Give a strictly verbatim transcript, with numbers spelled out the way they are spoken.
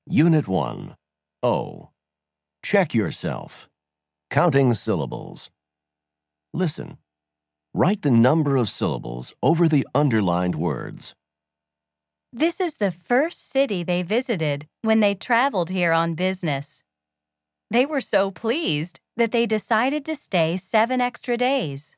Unit one. O. Check yourself. Counting syllables. Listen. Write the number of syllables over the underlined words. This is the first city they visited when they traveled here on business. They were so pleased that they decided to stay seven extra days.